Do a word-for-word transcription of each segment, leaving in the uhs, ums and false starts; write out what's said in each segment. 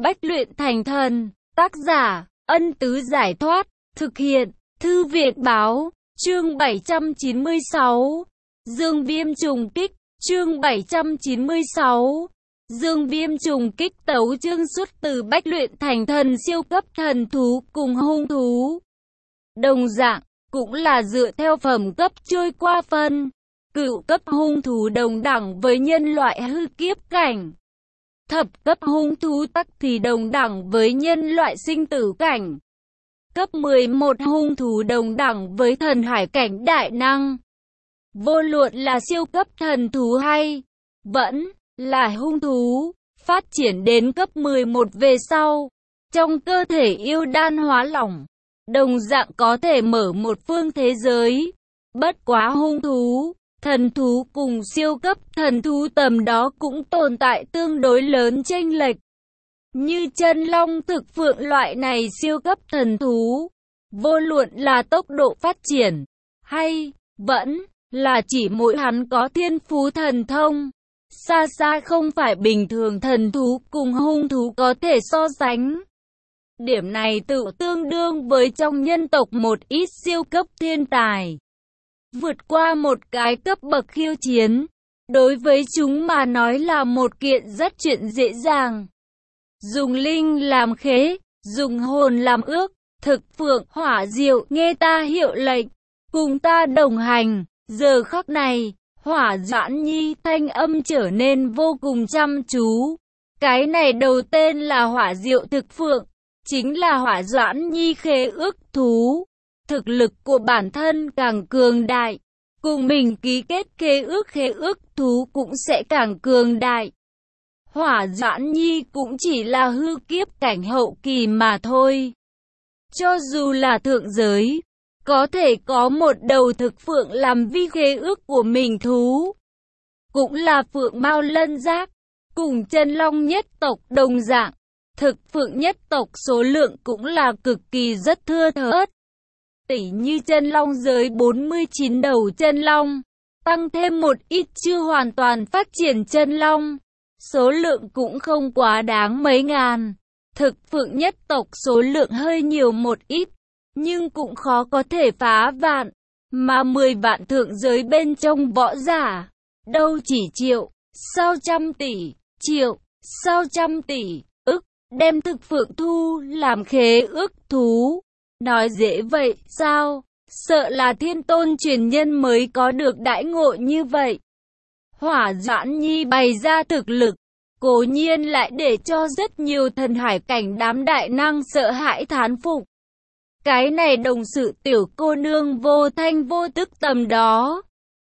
Bách luyện thành thần. Tác giả, Ân Tứ Giải Thoát. Thực hiện, Thư viện Báo. Chương bảy trăm chín mươi sáu. Dương Viêm trùng kích. Chương bảy trăm chín mươi sáu. Dương Viêm trùng kích. Tấu chương xuất từ Bách luyện thành thần siêu cấp thần thú cùng hung thú. Đồng dạng, cũng là dựa theo phẩm cấp trôi qua phân. Cửu cấp hung thú đồng đẳng với nhân loại hư kiếp cảnh. Thập cấp hung thú tắc thì đồng đẳng với nhân loại sinh tử cảnh. Cấp mười một hung thú đồng đẳng với thần hải cảnh đại năng. Vô luận là siêu cấp thần thú hay vẫn là hung thú, phát triển đến cấp mười một về sau, trong cơ thể yêu đan hóa lỏng, đồng dạng có thể mở một phương thế giới. Bất quá hung thú, thần thú cùng siêu cấp thần thú tầm đó cũng tồn tại tương đối lớn chênh lệch. Như chân long thực phượng loại này siêu cấp thần thú, vô luận là tốc độ phát triển, hay vẫn là chỉ mỗi hắn có thiên phú thần thông, xa xa không phải bình thường thần thú cùng hung thú có thể so sánh. Điểm này tự tương đương với trong nhân tộc một ít siêu cấp thiên tài. Vượt qua một cái cấp bậc khiêu chiến, đối với chúng mà nói là một kiện rất chuyện dễ dàng. Dùng linh làm khế, dùng hồn làm ước, thực phượng, hỏa diệu, nghe ta hiệu lệnh, cùng ta đồng hành. Giờ khắc này, Hỏa Doãn Nhi thanh âm trở nên vô cùng chăm chú. Cái này đầu tên là Hỏa Diệu Thực Phượng, chính là Hỏa Doãn Nhi khế ước thú. Thực lực của bản thân càng cường đại, cùng mình ký kết khế ước khế ước thú cũng sẽ càng cường đại. Hỏa Doãn Nhi cũng chỉ là hư kiếp cảnh hậu kỳ mà thôi. Cho dù là thượng giới, có thể có một đầu thực phượng làm vi khế ước của mình thú. Cũng là phượng mao lân giác, cùng chân long nhất tộc đồng dạng. Thực phượng nhất tộc số lượng cũng là cực kỳ rất thưa thớt. Tỉ như chân long giới bốn mươi chín đầu chân long, tăng thêm một ít chưa hoàn toàn phát triển chân long, số lượng cũng không quá đáng mấy ngàn. Thực phượng nhất tộc số lượng hơi nhiều một ít, nhưng cũng khó có thể phá vạn, mà mười vạn thượng giới bên trong võ giả, đâu chỉ triệu, sao trăm tỷ, triệu, sao trăm tỷ, ức, đem thực phượng thu làm khế ước thú. Nói dễ vậy sao? Sợ là thiên tôn truyền nhân mới có được đãi ngộ như vậy. Hỏa Doãn Nhi bày ra thực lực, cố nhiên lại để cho rất nhiều thần hải cảnh đám đại năng sợ hãi thán phục. Cái này đồng sự tiểu cô nương vô thanh vô tức tầm đó,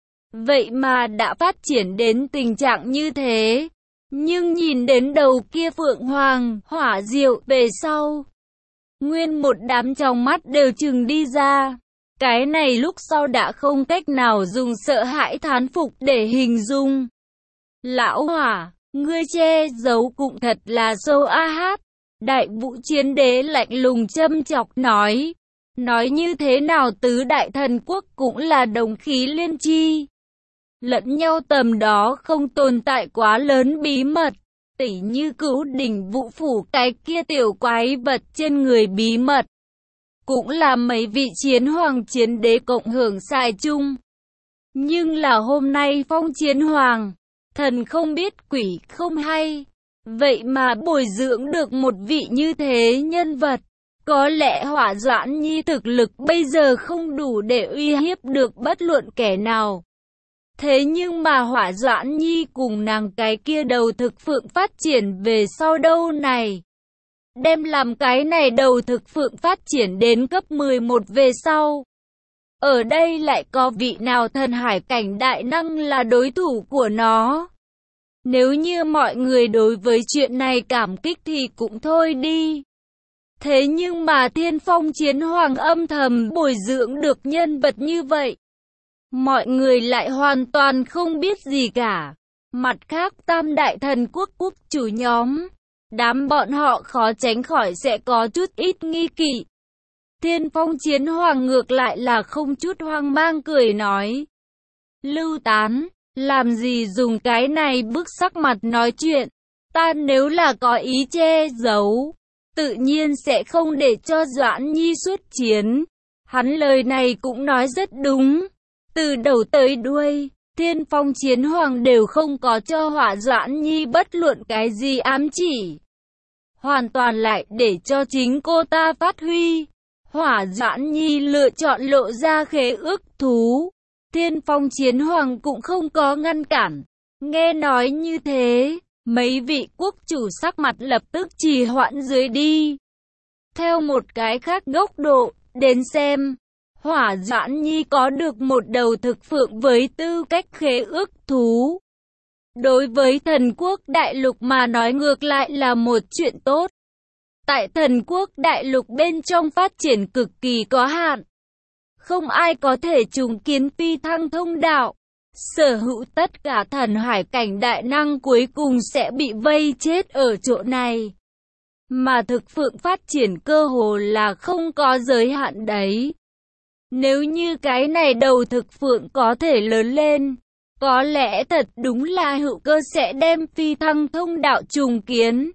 vậy mà đã phát triển đến tình trạng như thế. Nhưng nhìn đến đầu kia Phượng Hoàng, Hỏa Diệu về sau, nguyên một đám trong mắt đều trừng đi ra. Cái này lúc sau đã không cách nào dùng sợ hãi thán phục để hình dung. Lão Hỏa, ngươi che giấu cũng thật là sâu a hát. Đại Vũ Chiến Đế lạnh lùng châm chọc nói. Nói như thế nào tứ đại thần quốc cũng là đồng khí liên chi. Lẫn nhau tầm đó không tồn tại quá lớn bí mật. Tỉ như Cửu Đỉnh Vũ Phủ cái kia tiểu quái vật trên người bí mật. Cũng là mấy vị chiến hoàng chiến đế cộng hưởng xài chung. Nhưng là hôm nay Phong Chiến Hoàng, thần không biết quỷ không hay. Vậy mà bồi dưỡng được một vị như thế nhân vật. Có lẽ Hỏa Doãn Nhi thực lực bây giờ không đủ để uy hiếp được bất luận kẻ nào. Thế nhưng mà Hỏa Doãn Nhi cùng nàng cái kia đầu thực phượng phát triển về sau đâu này. Đem làm cái này đầu thực phượng phát triển đến cấp mười một về sau. Ở đây lại có vị nào thần hải cảnh đại năng là đối thủ của nó. Nếu như mọi người đối với chuyện này cảm kích thì cũng thôi đi. Thế nhưng mà Thiên Phong Chiến Hoàng âm thầm bồi dưỡng được nhân vật như vậy. Mọi người lại hoàn toàn không biết gì cả. Mặt khác tam đại thần quốc quốc chủ nhóm, đám bọn họ khó tránh khỏi sẽ có chút ít nghi kỵ. Thiên Phong Chiến Hoàng ngược lại là không chút hoang mang cười nói. Lưu Tán, làm gì dùng cái này bức sắc mặt nói chuyện. Ta nếu là có ý che giấu, tự nhiên sẽ không để cho Doãn Nhi xuất chiến. Hắn lời này cũng nói rất đúng. Từ đầu tới đuôi, Thiên Phong Chiến Hoàng đều không có cho Hỏa Doãn Nhi bất luận cái gì ám chỉ. Hoàn toàn lại để cho chính cô ta phát huy. Hỏa Doãn Nhi lựa chọn lộ ra khế ước thú. Thiên Phong Chiến Hoàng cũng không có ngăn cản. Nghe nói như thế, mấy vị quốc chủ sắc mặt lập tức trì hoãn dưới đi. Theo một cái khác góc độ, đến xem, Hỏa Doãn Nhi có được một đầu thực phượng với tư cách khế ước thú. Đối với thần quốc đại lục mà nói ngược lại là một chuyện tốt. Tại thần quốc đại lục bên trong phát triển cực kỳ có hạn. Không ai có thể trùng kiến phi thăng thông đạo. Sở hữu tất cả thần hải cảnh đại năng cuối cùng sẽ bị vây chết ở chỗ này. Mà thực phượng phát triển cơ hồ là không có giới hạn đấy. Nếu như cái này đầu thực phượng có thể lớn lên, có lẽ thật đúng là hữu cơ sẽ đem phi thăng thông đạo trùng kiến.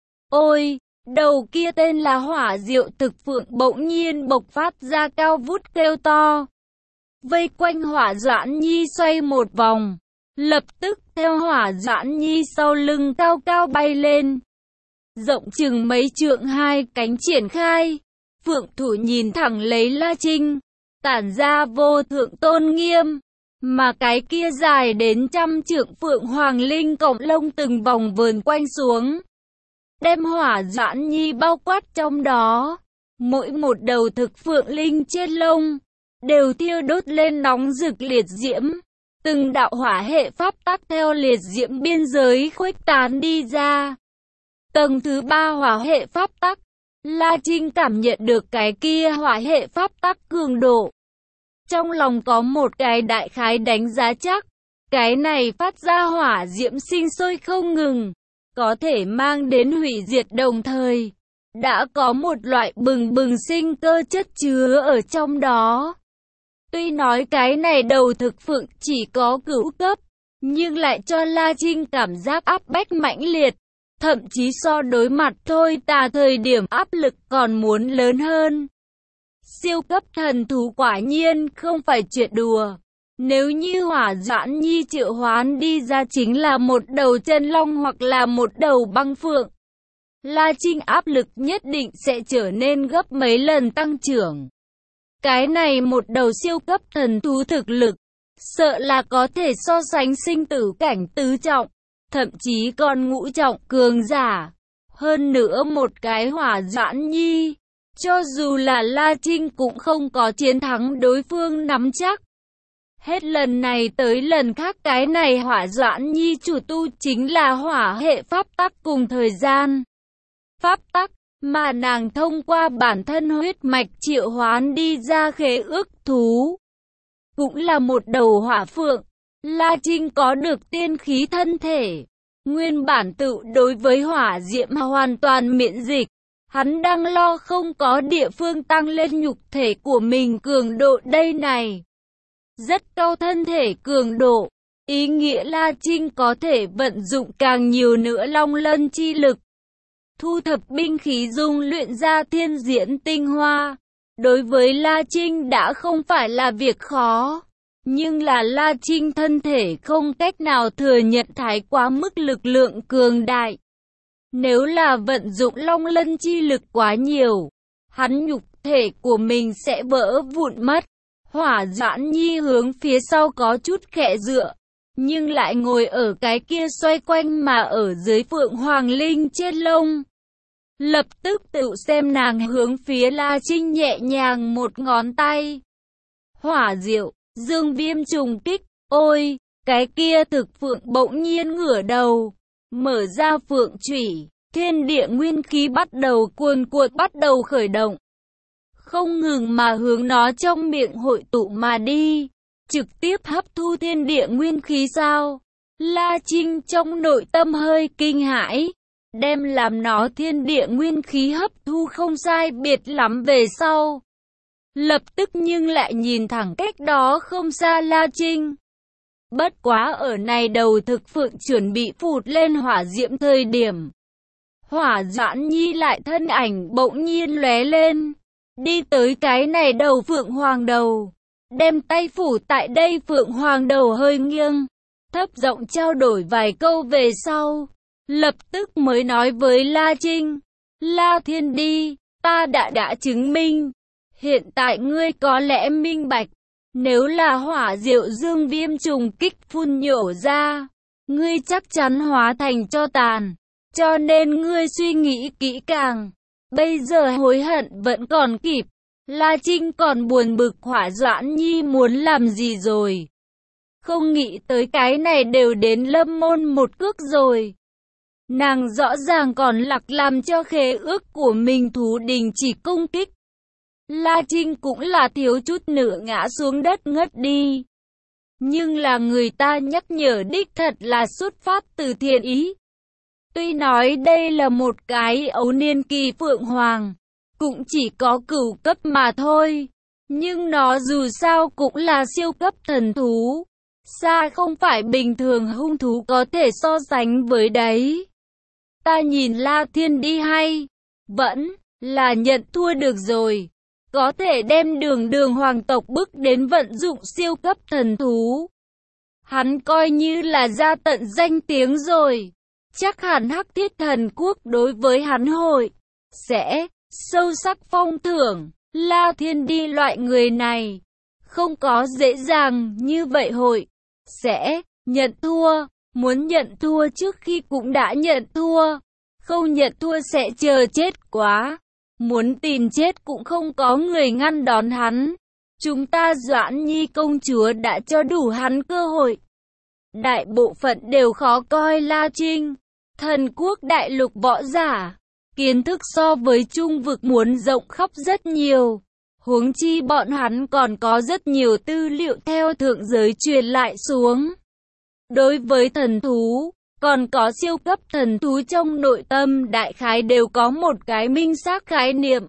Ôi, đầu kia tên là Hỏa Diệu thực phượng bỗng nhiên bộc phát ra cao vút kêu to. Vây quanh Hỏa Doãn Nhi xoay một vòng, lập tức theo Hỏa Doãn Nhi sau lưng cao cao bay lên. Rộng chừng mấy trượng hai cánh triển khai, phượng thủ nhìn thẳng lấy La Trinh, tản ra vô thượng tôn nghiêm. Mà cái kia dài đến trăm trượng phượng hoàng linh cổng lông từng vòng vờn quanh xuống, đem Hỏa Doãn Nhi bao quát trong đó. Mỗi một đầu thực phượng linh trên lông đều thiêu đốt lên nóng rực liệt diễm. Từng đạo hỏa hệ pháp tắc theo liệt diễm biên giới khuếch tán đi ra. Tầng thứ ba hỏa hệ pháp tắc, La Trinh cảm nhận được cái kia hỏa hệ pháp tắc cường độ. Trong lòng có một cái đại khái đánh giá chắc, cái này phát ra hỏa diễm sinh sôi không ngừng, có thể mang đến hủy diệt đồng thời. Đã có một loại bừng bừng sinh cơ chất chứa ở trong đó. Tuy nói cái này đầu thực phượng chỉ có cửu cấp, nhưng lại cho La Trinh cảm giác áp bách mãnh liệt. Thậm chí so đối mặt thôi tà thời điểm áp lực còn muốn lớn hơn. Siêu cấp thần thú quả nhiên không phải chuyện đùa. Nếu như Hỏa Doãn Nhi triệu hoán đi ra chính là một đầu chân long hoặc là một đầu băng phượng, La Trinh áp lực nhất định sẽ trở nên gấp mấy lần tăng trưởng. Cái này một đầu siêu cấp thần thú thực lực, sợ là có thể so sánh sinh tử cảnh tứ trọng, thậm chí còn ngũ trọng cường giả. Hơn nữa một cái Hỏa Doãn Nhi, cho dù là La Trinh cũng không có chiến thắng đối phương nắm chắc. Hết lần này tới lần khác cái này Hỏa Doãn Nhi chủ tu chính là hỏa hệ pháp tắc cùng thời gian. Pháp tắc, mà nàng thông qua bản thân huyết mạch triệu hoán đi ra khế ước thú. Cũng là một đầu hỏa phượng, La Trinh có được tiên khí thân thể. Nguyên bản tự đối với hỏa diễm hoàn toàn miễn dịch. Hắn đang lo không có địa phương tăng lên nhục thể của mình cường độ đây này. Rất cao thân thể cường độ, ý nghĩa La Trinh có thể vận dụng càng nhiều nữa long lân chi lực. Thu thập binh khí dung luyện ra thiên diễn tinh hoa. Đối với La Trinh đã không phải là việc khó. Nhưng là La Trinh thân thể không cách nào thừa nhận thái quá mức lực lượng cường đại. Nếu là vận dụng long lân chi lực quá nhiều, hắn nhục thể của mình sẽ vỡ vụn mất. Hỏa Doãn Nhi hướng phía sau có chút khẽ dựa, nhưng lại ngồi ở cái kia xoay quanh mà ở dưới phượng hoàng linh trên lông. Lập tức tự xem nàng hướng phía La Trinh nhẹ nhàng một ngón tay. Hỏa diệu, dương viêm trùng kích, ôi, cái kia thực phượng bỗng nhiên ngửa đầu, mở ra phượng chủy, thiên địa nguyên khí bắt đầu cuồn cuộn bắt đầu khởi động. Không ngừng mà hướng nó trong miệng hội tụ mà đi, trực tiếp hấp thu thiên địa nguyên khí sao? La Trinh trong nội tâm hơi kinh hãi, đem làm nó thiên địa nguyên khí hấp thu không sai biệt lắm về sau. Lập tức nhưng lại nhìn thẳng cách đó không xa La Trinh. Bất quá ở này đầu thực phượng chuẩn bị phụt lên hỏa diễm thời điểm, Hỏa Doãn Nhi lại thân ảnh bỗng nhiên lóe lên, đi tới cái này đầu phượng hoàng đầu, đem tay phủ tại đây phượng hoàng đầu hơi nghiêng, thấp giọng trao đổi vài câu về sau, lập tức mới nói với La Trinh, La Thiên Đi, ta đã đã chứng minh, hiện tại ngươi có lẽ minh bạch, nếu là hỏa diệu dương viêm trùng kích phun nhổ ra, ngươi chắc chắn hóa thành tro tàn, cho nên ngươi suy nghĩ kỹ càng, bây giờ hối hận vẫn còn kịp. La Trinh còn buồn bực Hỏa Doãn Nhi muốn làm gì rồi. Không nghĩ tới cái này đều đến lâm môn một cước rồi. Nàng rõ ràng còn lặc làm cho khế ước của mình thú đình chỉ công kích. La Trinh cũng là thiếu chút nữa ngã xuống đất ngất đi. Nhưng là người ta nhắc nhở đích thật là xuất phát từ thiện ý. Tuy nói đây là một cái ấu niên kỳ phượng hoàng, cũng chỉ có cửu cấp mà thôi, nhưng nó dù sao cũng là siêu cấp thần thú, xa không phải bình thường hung thú có thể so sánh với đấy. Ta nhìn La Thiên Đi hay, vẫn là nhận thua được rồi, có thể đem đường đường hoàng tộc bước đến vận dụng siêu cấp thần thú. Hắn coi như là ra tận danh tiếng rồi, chắc hẳn Hắc Thiết Thần Quốc đối với hắn hội sẽ sâu sắc phong thưởng. La Thiên Đi loại người này không có dễ dàng như vậy hội sẽ nhận thua, muốn nhận thua trước khi cũng đã nhận thua, không nhận thua sẽ chờ chết quá, muốn tìm chết cũng không có người ngăn đón hắn. Chúng ta Doãn Nhi công chúa đã cho đủ hắn cơ hội. Đại bộ phận đều khó coi La Trinh, thần quốc đại lục võ giả, kiến thức so với trung vực muốn rộng khắp rất nhiều. Huống chi bọn hắn còn có rất nhiều tư liệu theo thượng giới truyền lại xuống. Đối với thần thú, còn có siêu cấp thần thú trong nội tâm đại khái đều có một cái minh xác khái niệm.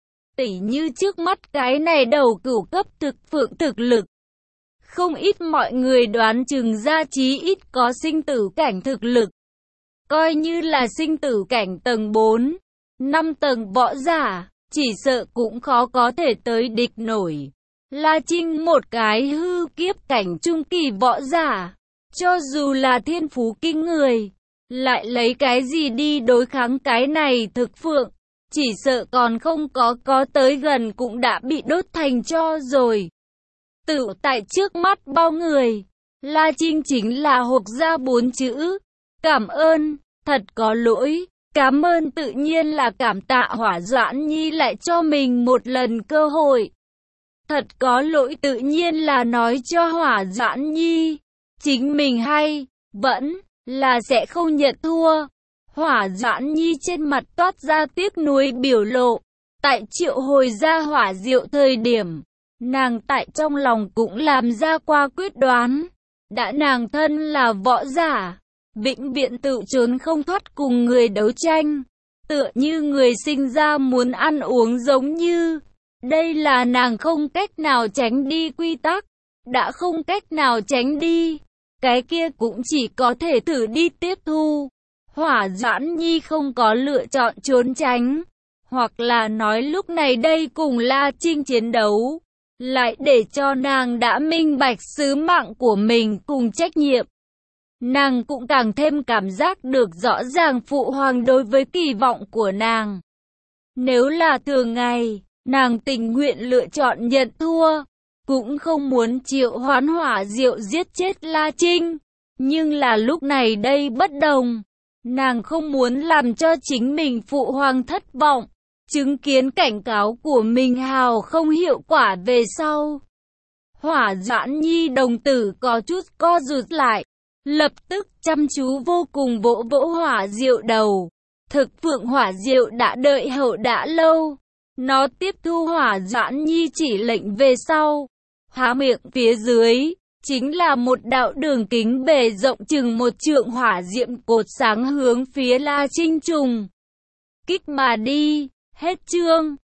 Tỉ như trước mắt cái này đầu cửu cấp thực phượng thực lực. Không ít mọi người đoán chừng ra chí ít có sinh tử cảnh thực lực. Coi như là sinh tử cảnh tầng bốn, năm tầng võ giả, chỉ sợ cũng khó có thể tới địch nổi. La Trinh một cái hư kiếp cảnh trung kỳ võ giả, cho dù là thiên phú kinh người, lại lấy cái gì đi đối kháng cái này thực phượng, chỉ sợ còn không có có tới gần cũng đã bị đốt thành tro rồi. Tự tại trước mắt bao người, La Trinh chính là hộc ra bốn chữ, cảm ơn, thật có lỗi. Cảm ơn tự nhiên là cảm tạ Hỏa Doãn Nhi lại cho mình một lần cơ hội. Thật có lỗi tự nhiên là nói cho Hỏa Doãn Nhi, chính mình hay, vẫn là sẽ không nhận thua. Hỏa Doãn Nhi trên mặt toát ra tiếc nuối biểu lộ. Tại triệu hồi ra hỏa diệu thời điểm, nàng tại trong lòng cũng làm ra qua quyết đoán. Đã nàng thân là võ giả, vĩnh viễn tự trốn không thoát cùng người đấu tranh, tựa như người sinh ra muốn ăn uống giống như. Đây là nàng không cách nào tránh đi quy tắc, đã không cách nào tránh đi, cái kia cũng chỉ có thể thử đi tiếp thu. Hỏa Doãn Nhi không có lựa chọn trốn tránh, hoặc là nói lúc này đây cùng La Trinh chiến đấu, lại để cho nàng đã minh bạch sứ mạng của mình cùng trách nhiệm. Nàng cũng càng thêm cảm giác được rõ ràng phụ hoàng đối với kỳ vọng của nàng. Nếu là thường ngày, nàng tình nguyện lựa chọn nhận thua, cũng không muốn triệu hoán hỏa diệu giết chết La Trinh. Nhưng là lúc này đây bất đồng, nàng không muốn làm cho chính mình phụ hoàng thất vọng, chứng kiến cảnh cáo của mình hào không hiệu quả về sau. Hỏa Doãn Nhi đồng tử có chút co rụt lại, lập tức chăm chú vô cùng vỗ vỗ hỏa diệu đầu. Thực phượng hỏa diệu đã đợi hậu đã lâu, nó tiếp thu Hỏa Doãn Nhi chỉ lệnh về sau, há miệng phía dưới chính là một đạo đường kính bề rộng chừng một trượng hỏa diệm cột sáng hướng phía La Trinh trùng kích mà đi. Hết chương.